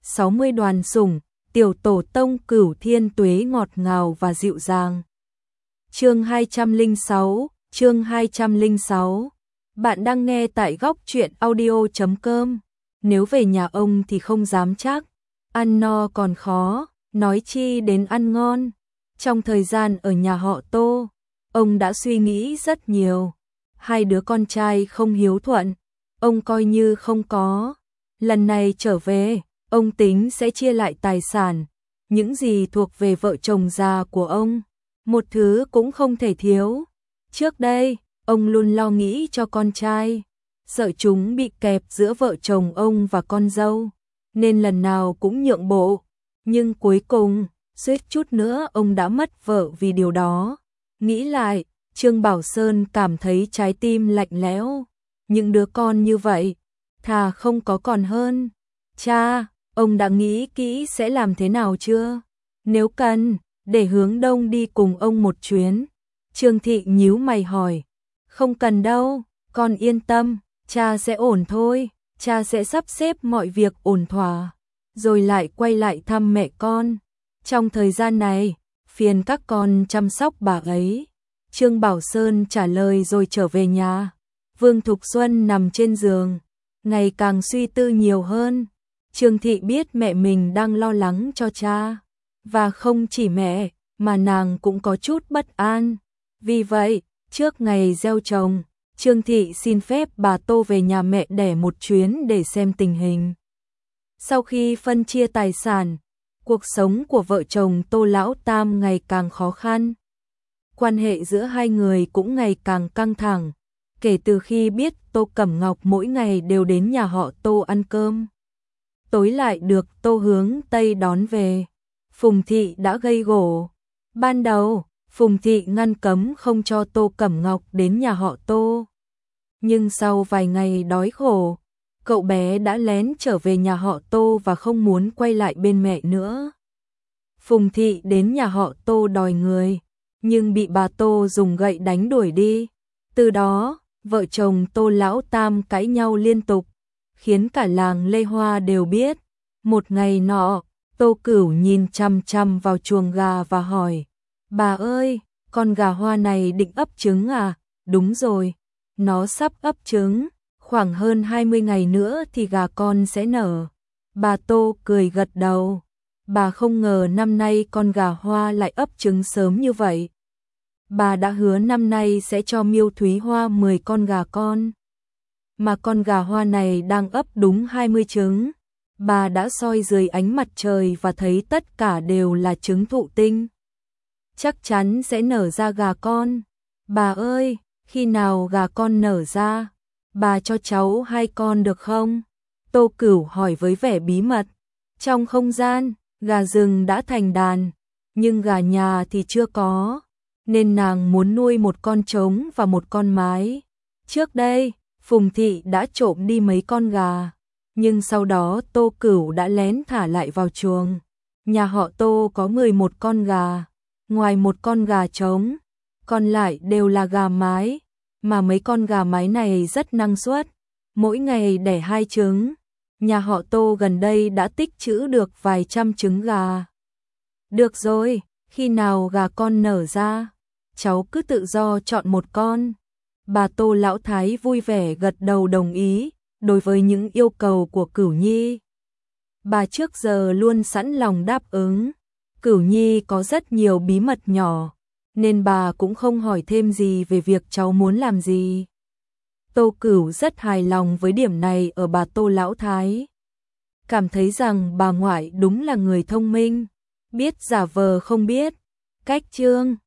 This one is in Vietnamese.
60 đoàn sủng, tiểu tổ tông Cửu Thiên Tuế ngọt ngào và dịu dàng. Chương 206. Bạn đang nghe tại góc truyện audio.com. Nếu về nhà ông thì không dám chắc, ăn no còn khó, nói chi đến ăn ngon. Trong thời gian ở nhà họ Tô, ông đã suy nghĩ rất nhiều. Hai đứa con trai không hiếu thuận, ông coi như không có. Lần này trở về, ông tính sẽ chia lại tài sản, những gì thuộc về vợ chồng già của ông, một thứ cũng không thể thiếu. Trước đây, ông luôn lo nghĩ cho con trai, sợ chúng bị kẹp giữa vợ chồng ông và con dâu, nên lần nào cũng nhượng bộ. Nhưng cuối cùng, suýt chút nữa ông đã mất vợ vì điều đó. Nghĩ lại, Trương Bảo Sơn cảm thấy trái tim lạnh lẽo. Những đứa con như vậy, thà không có còn hơn. Cha, ông đã nghĩ kỹ sẽ làm thế nào chưa? Nếu cần, để Hướng Đông đi cùng ông một chuyến. Trương Thị nhíu mày hỏi. Không cần đâu, con yên tâm, cha sẽ ổn thôi, cha sẽ sắp xếp mọi việc ổn thỏa, rồi lại quay lại thăm mẹ con. Trong thời gian này, phiền các con chăm sóc bà ấy. Trương Bảo Sơn trả lời rồi trở về nhà. Vương Thục Xuân nằm trên giường, ngày càng suy tư nhiều hơn. Trương Thị biết mẹ mình đang lo lắng cho cha, và không chỉ mẹ, mà nàng cũng có chút bất an. Vì vậy, trước ngày gieo trồng, Trương Thị xin phép bà Tô về nhà mẹ đẻ một chuyến để xem tình hình. Sau khi phân chia tài sản, cuộc sống của vợ chồng Tô Lão Tam ngày càng khó khăn. Quan hệ giữa hai người cũng ngày càng căng thẳng, kể từ khi biết Tô Cẩm Ngọc mỗi ngày đều đến nhà họ Tô ăn cơm, tối lại được Tô Hướng Tây đón về. Phùng Thị đã gây gổ. Ban đầu, Phùng Thị ngăn cấm không cho Tô Cẩm Ngọc đến nhà họ Tô. Nhưng sau vài ngày đói khổ, cậu bé đã lén trở về nhà họ Tô và không muốn quay lại bên mẹ nữa. Phùng Thị đến nhà họ Tô đòi người, nhưng bị bà Tô dùng gậy đánh đuổi đi. Từ đó, vợ chồng Tô Lão Tam cãi nhau liên tục, khiến cả làng Lê Hoa đều biết. Một ngày nọ, Tô Cửu nhìn chằm chằm vào chuồng gà và hỏi, bà ơi, con gà Hoa này định ấp trứng à? Đúng rồi, nó sắp ấp trứng, khoảng hơn 20 ngày nữa thì gà con sẽ nở. Bà Tô cười gật đầu, bà không ngờ năm nay con gà Hoa lại ấp trứng sớm như vậy. Bà đã hứa năm nay sẽ cho Miêu Thúy Hoa 10 con gà con, mà con gà Hoa này đang ấp đúng 20 trứng. Bà đã soi dưới ánh mặt trời và thấy tất cả đều là trứng thụ tinh. Chắc chắn sẽ nở ra gà con. Bà ơi, khi nào gà con nở ra, bà cho cháu 2 con được không? Tô Cửu hỏi với vẻ bí mật. Trong không gian, gà rừng đã thành đàn, nhưng gà nhà thì chưa có, nên nàng muốn nuôi một con trống và một con mái. Trước đây, Phùng Thị đã trộm đi mấy con gà, nhưng sau đó Tô Cửu đã lén thả lại vào chuồng. Nhà họ Tô có 11 con gà, ngoài một con gà trống, còn lại đều là gà mái, mà mấy con gà mái này rất năng suất, mỗi ngày đẻ 2 trứng. Nhà họ Tô gần đây đã tích trữ được vài trăm trứng gà. Được rồi, khi nào gà con nở ra, cháu cứ tự do chọn một con. Bà Tô Lão Thái vui vẻ gật đầu đồng ý. Đối với những yêu cầu của Cửu Nhi, bà trước giờ luôn sẵn lòng đáp ứng. Cửu Nhi có rất nhiều bí mật nhỏ, nên bà cũng không hỏi thêm gì về việc cháu muốn làm gì. Tô Cửu rất hài lòng với điểm này ở bà Tô Lão Thái, cảm thấy rằng bà ngoại đúng là người thông minh, biết giả vờ không biết. Cách chương